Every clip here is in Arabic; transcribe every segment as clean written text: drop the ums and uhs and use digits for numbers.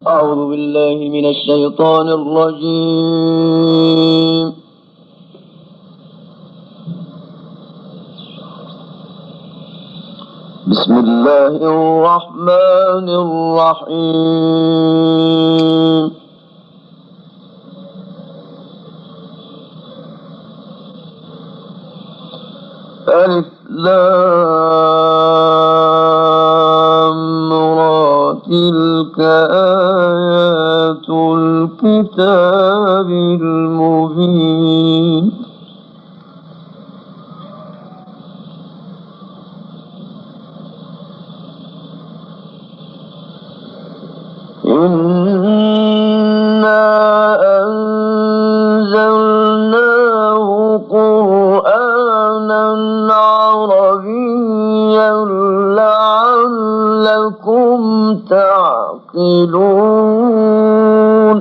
أعوذ بالله من الشيطان الرجيم. بسم الله الرحمن الرحيم. ألف لام را تلك آيات الكتاب المبين. إنا أنزلناه قرآنا عربيا لعلكم تعقلون.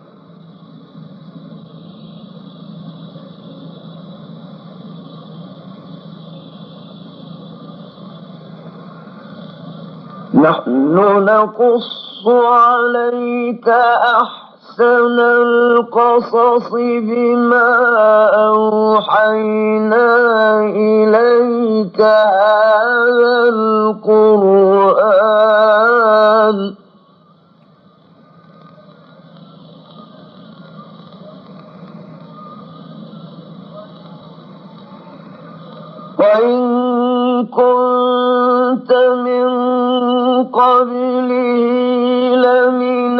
نحن نقص عليك أحسن القصص بما أوحينا إليك هذا القرآن وإن كنت من قبله لمن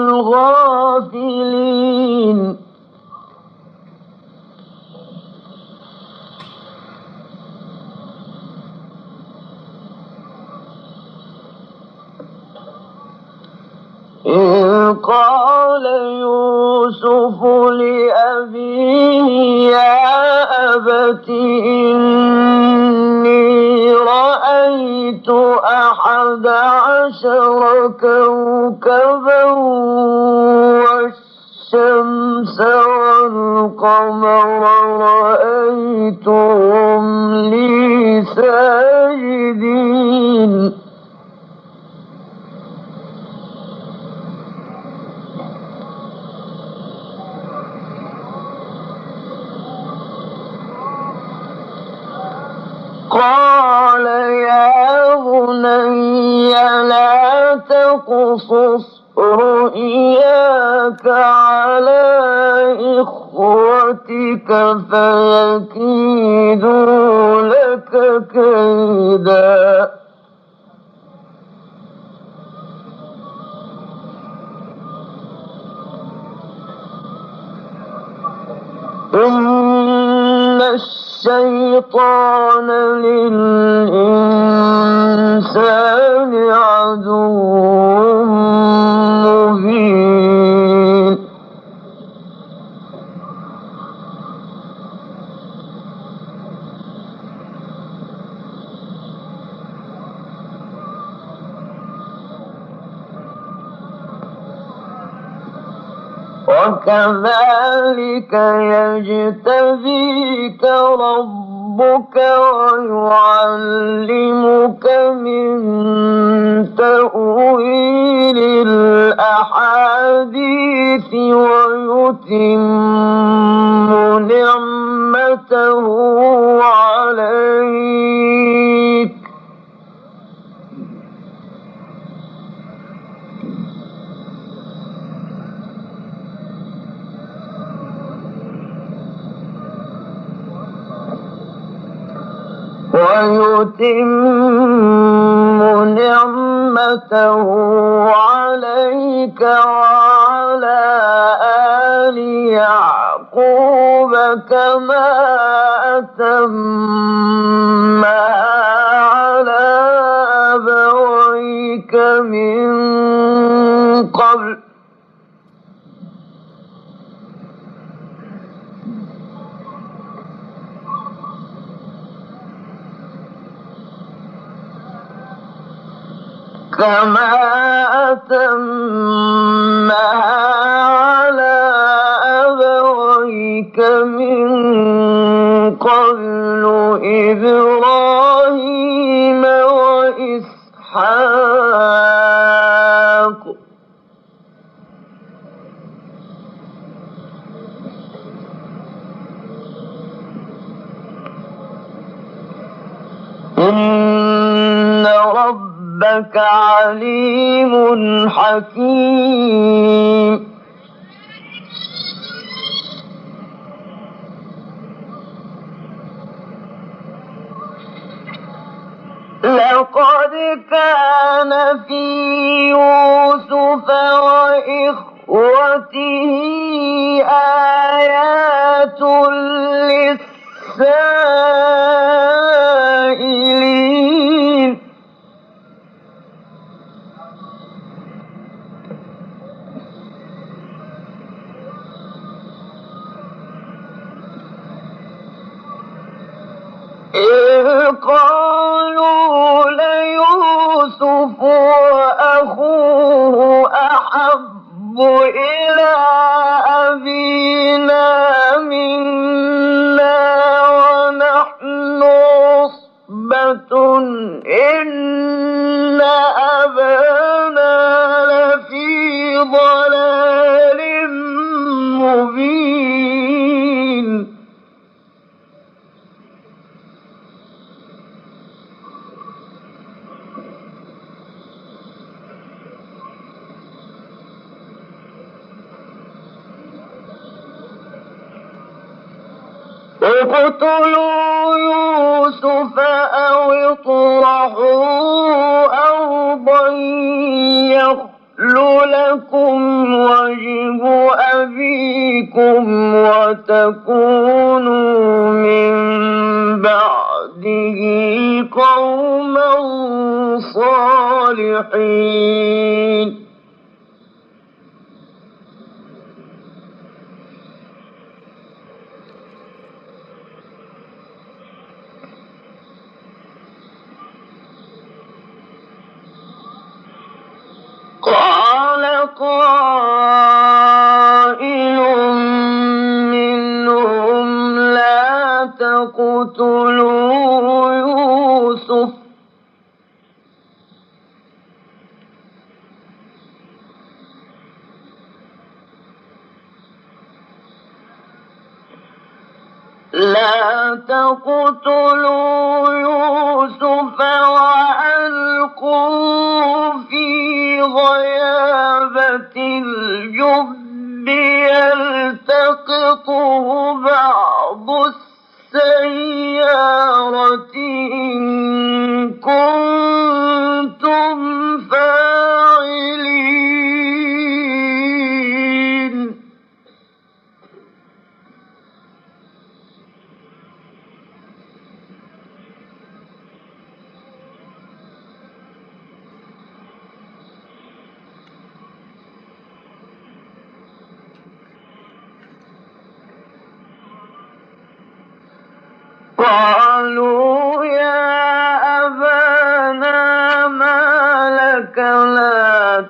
الغافلين. إذ قال يوسف لأبيه يا أبت إني رأيت 11 كوكبا والشمس والقمر رأيتهم لي ساجدين. قال يا بني لا تقصص رؤياك على إخوتك فيكيدوا لك كيدا. إن الشيطان للإنسان عدو مبين. وكذلك يجتبيك ربك ويعلمك من تأويل الأحاديث ويتم نعمته عليك وعلى آل يعقوب كما أتمها على أبويك من قبل كما أتمها على أبويك من قبل إبراهيم وإسحاق إنك عليم حكيم. لقد كان في يوسف وإخوته آيات للسائلين. إذ قالوا ليوسف وأخوه أحب إلى أبينا منا ونحن عصبة إن أبانا لفي ضلال مبين. اقتلوا يوسف أو اطرحوه أرضا يخل لكم وجه أبيكم وتكونوا من بعده قوما صالحين. قال قائل منهم لا تقتلوا يوسف وألقوه في غيابة الجب يلتقطه بعض السيارة إن كنتم فاعلين. قالوا يا أبانا ما لك لا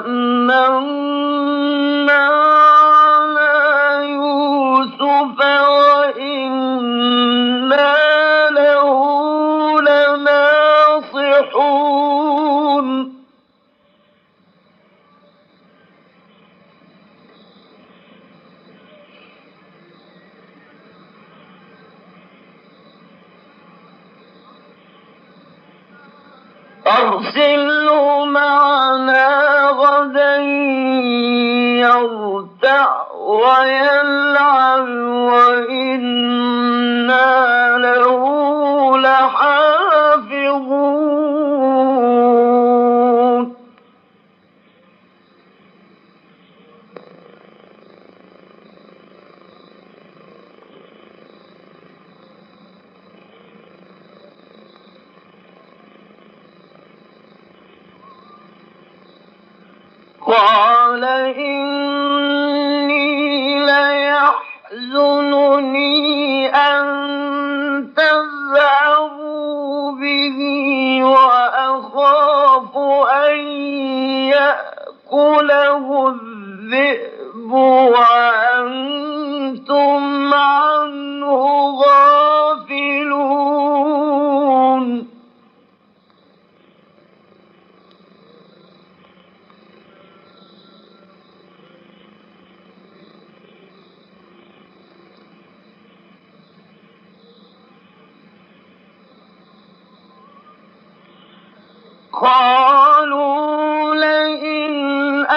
تأمنا على يوسف وإنا له لناصحون. أرسله معنا غدا يرتع ويلعب وإنا له لحافظون. قال إني ليحزنني أن تذهبوا به وأخاف أن يأكله الذئب وأنتم عنه غافلون. قال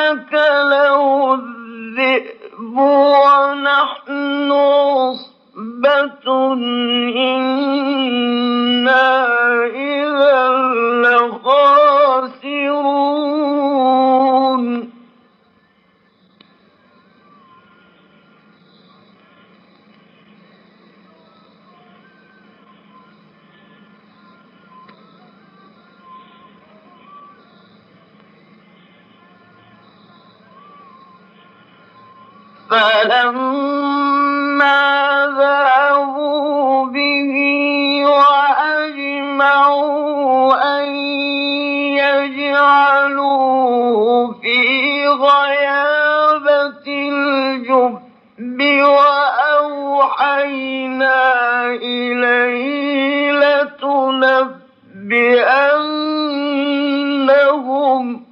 أكله الذئب ونحن عصبة إنا إذا لخاسرون فلما ذهبوا به وأجمعوا أن يجعلوه في غيابة الجب وأوحينا إليه لتنبئنهم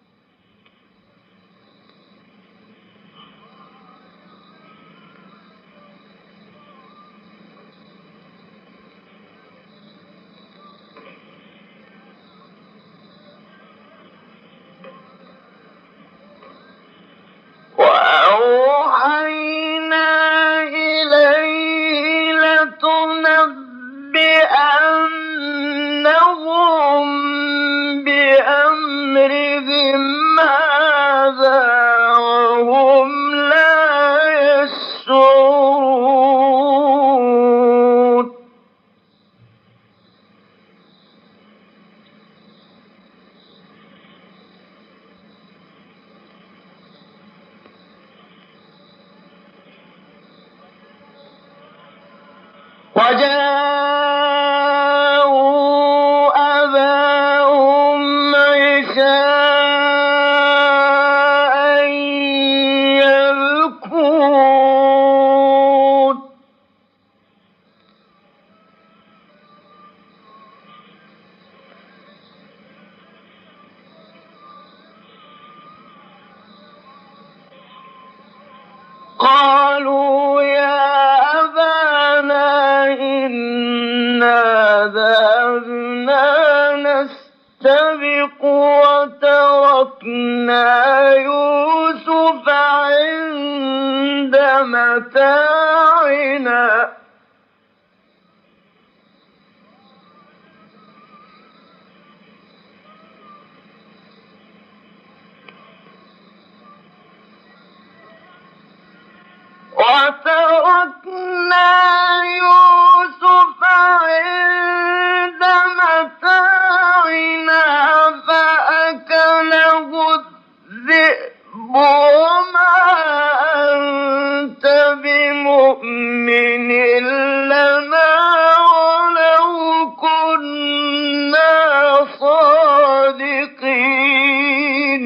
بأمرهم هذا وهم لا يشعرون وجاءوا أباهم عشاء يبكون قالوا يا أبانا إنا ذهبنا نستبق وتركنا يوسف عند متاعنا فأكله الذئب وما أنت بمؤمن لنا ولو كنا صادقين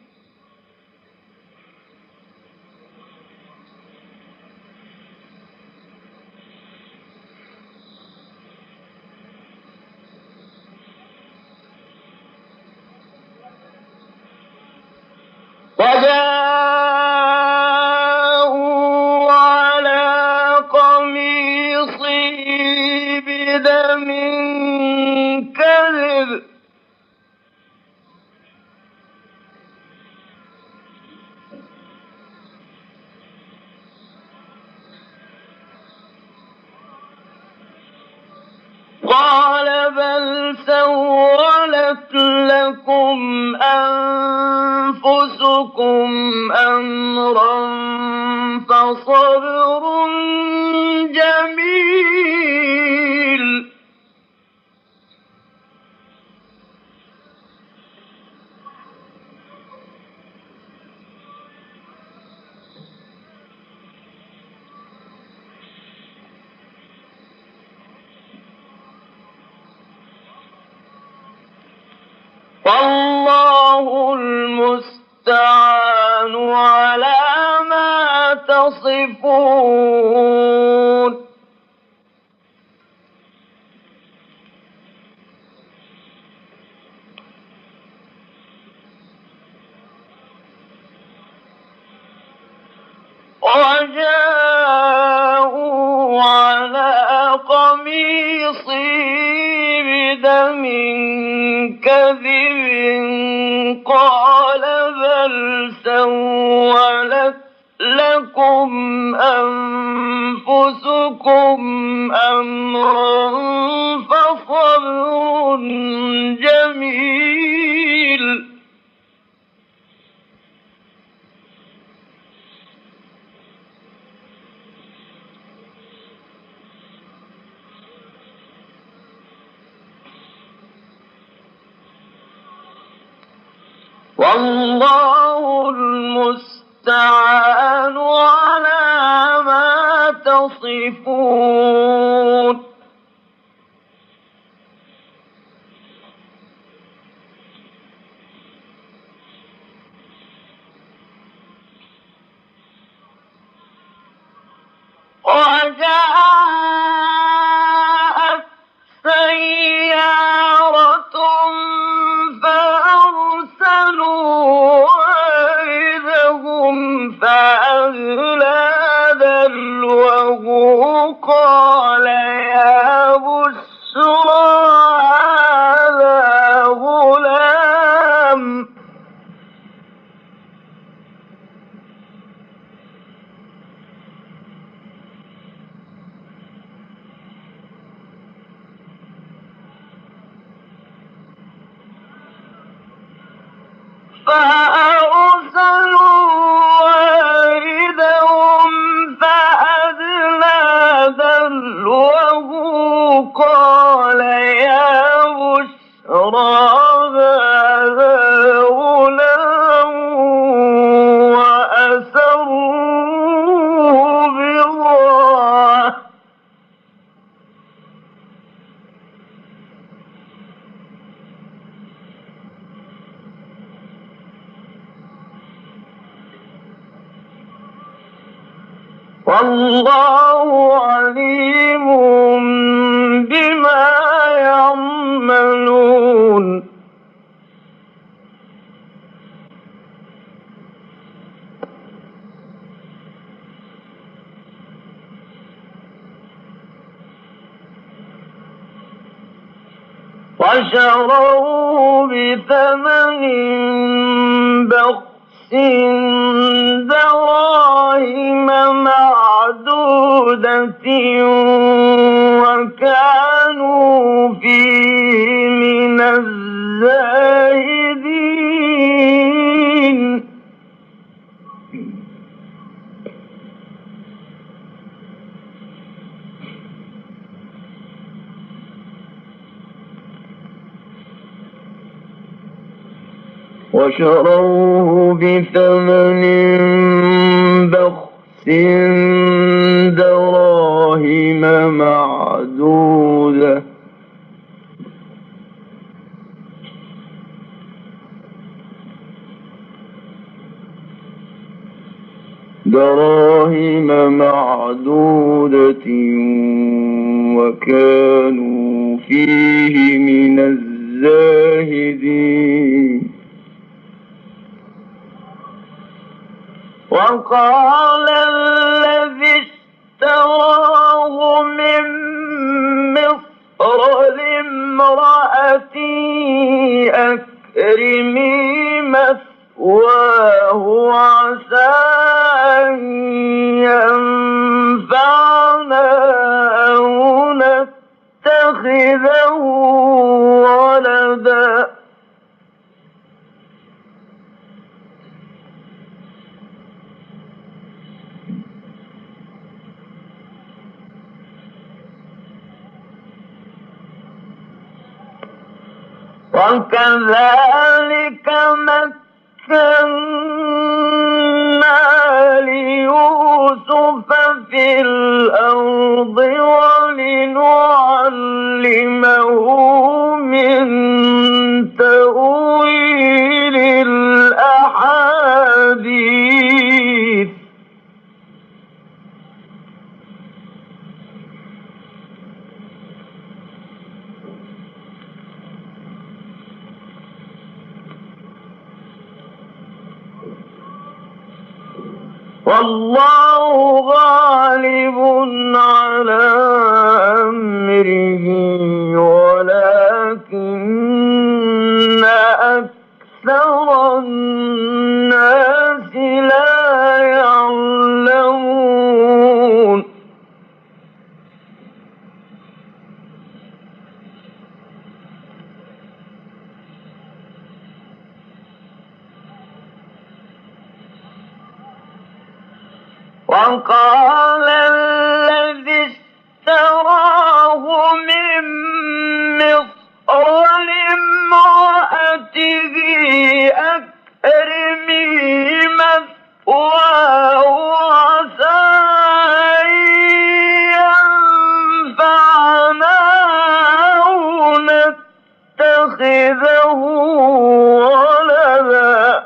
وجاءوا على قميصه بدم كذب قال بل سولت لكم أنفسكم أمرا فصبر جميل والله المستعان على ما تصفون وجاءوا على قميصه بدم كذب قال بل لكم أنفسكم أمرا فصبر جميل. والله المستعان على ما تصفون. وجاءت سيارة فأرسلوا واردهم فأدلى دلوه قال يا بشرى هذا غلام. فأرسلوا واردهم فأدلى دلوه قال يا بشرى هذا غلام وأسروه بضاعة. والله عليم بما يعملون. وشروه بثمن بخس دراهم معدودة وكانوا فيه من الزاهدين. وشروه بثمن بخس دراهم معدودة وكانوا فيه من الزاهدين. وقال الذي اشتراه من مصر لامرأته أكرمي مثواه عسى أن ينفعنا أو نتخذه ولدا. وكذلك مكنا ليوسف في الأرض ولنعلمه من تأويل الأحاديث. والله غالب على أمره ولكن أكثر الناس لا يعلمون. وقال الذي اشتراه من مصر لامرأته أكرمي مثواه عسى أن ينفعنا أو نتخذه ولدا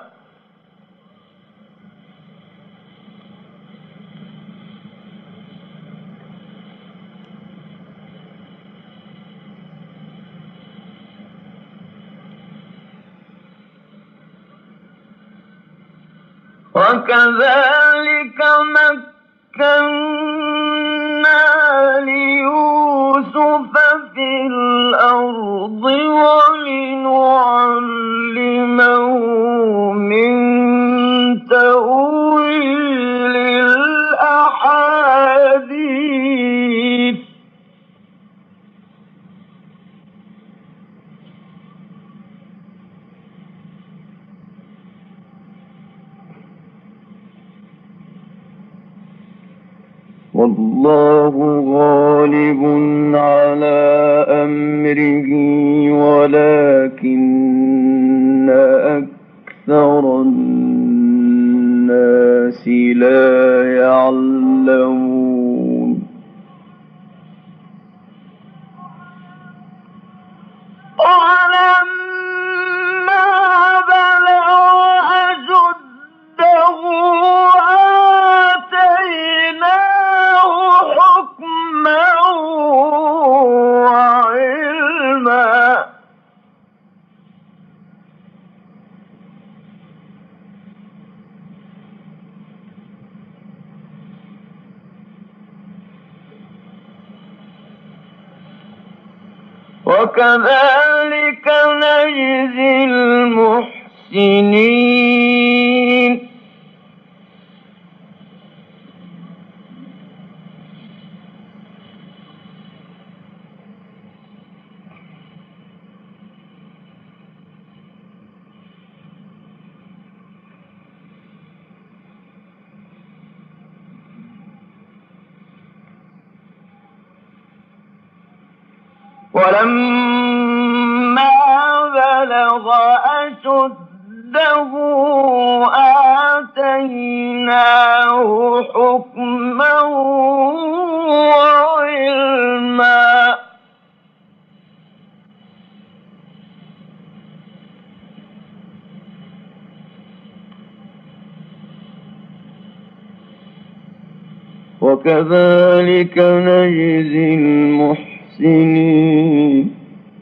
وكذلك مكنا ليوسف في الأرض ولنعلمه من تأويل الأحاديث والله غالب على أمره ولكن أكثر الناس لا يعلمون ولما بلغ أشده آتيناه حكما وعلما وكذلك نجزي المحسنين ولما بلغ أشده آتيناه حكما وعلما وكذلك نجزي المحسنين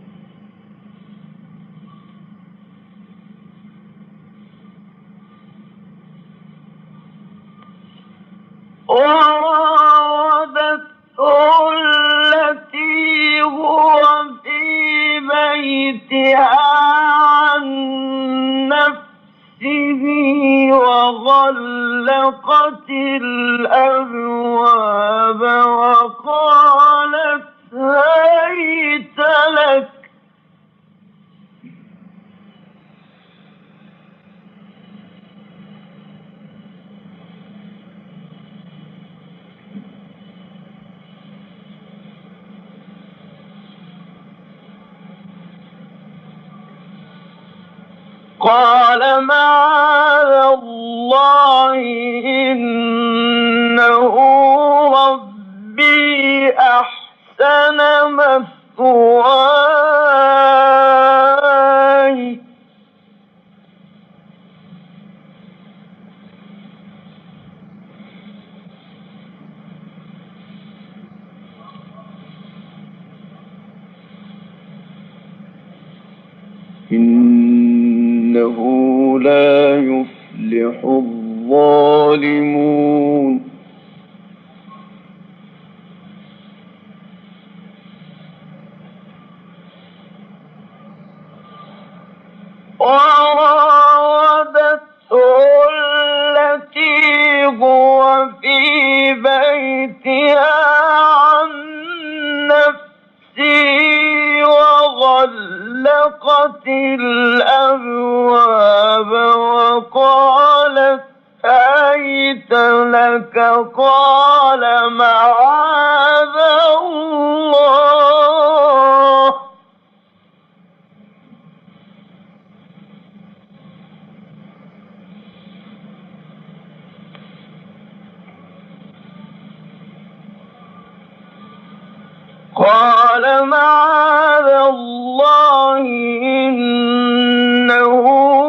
وراودته التي هو في بيتها عن نفسه وغلقت الأبواب وقالت هيت لك قال معاذ الله إنه ربي أحسن مثواي إنه لا يفلح الظالمون وراودته التي هو في بيتها عن نفسه وغلقت الأبواب وقالت هيت لك قال معاذ الله إنه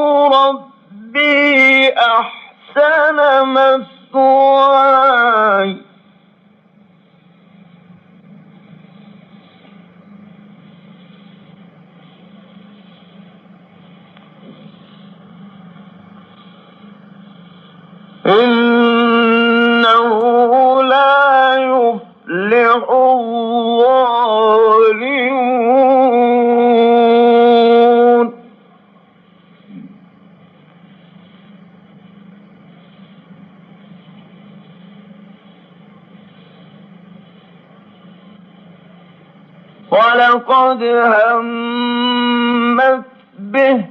ربي أحسن مثواي إنه لا يفلح الظالمون ولقد همت به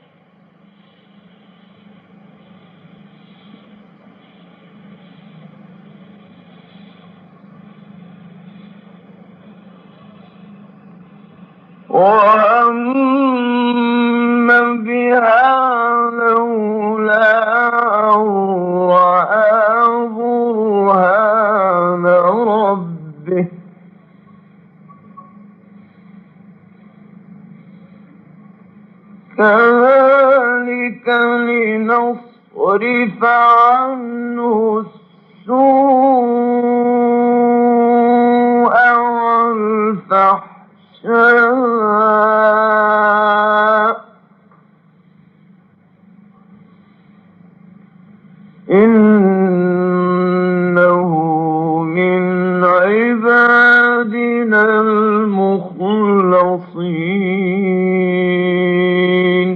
وهم بها لولا أن رأى برهان ربه كذلك لنصرف عنه السوء والفحشاء إنه من عبادنا المخلصين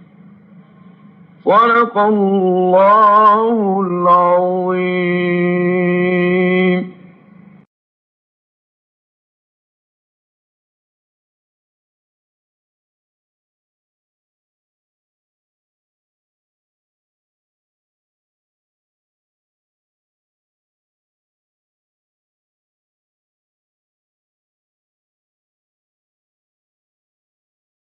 صدق الله العظيم.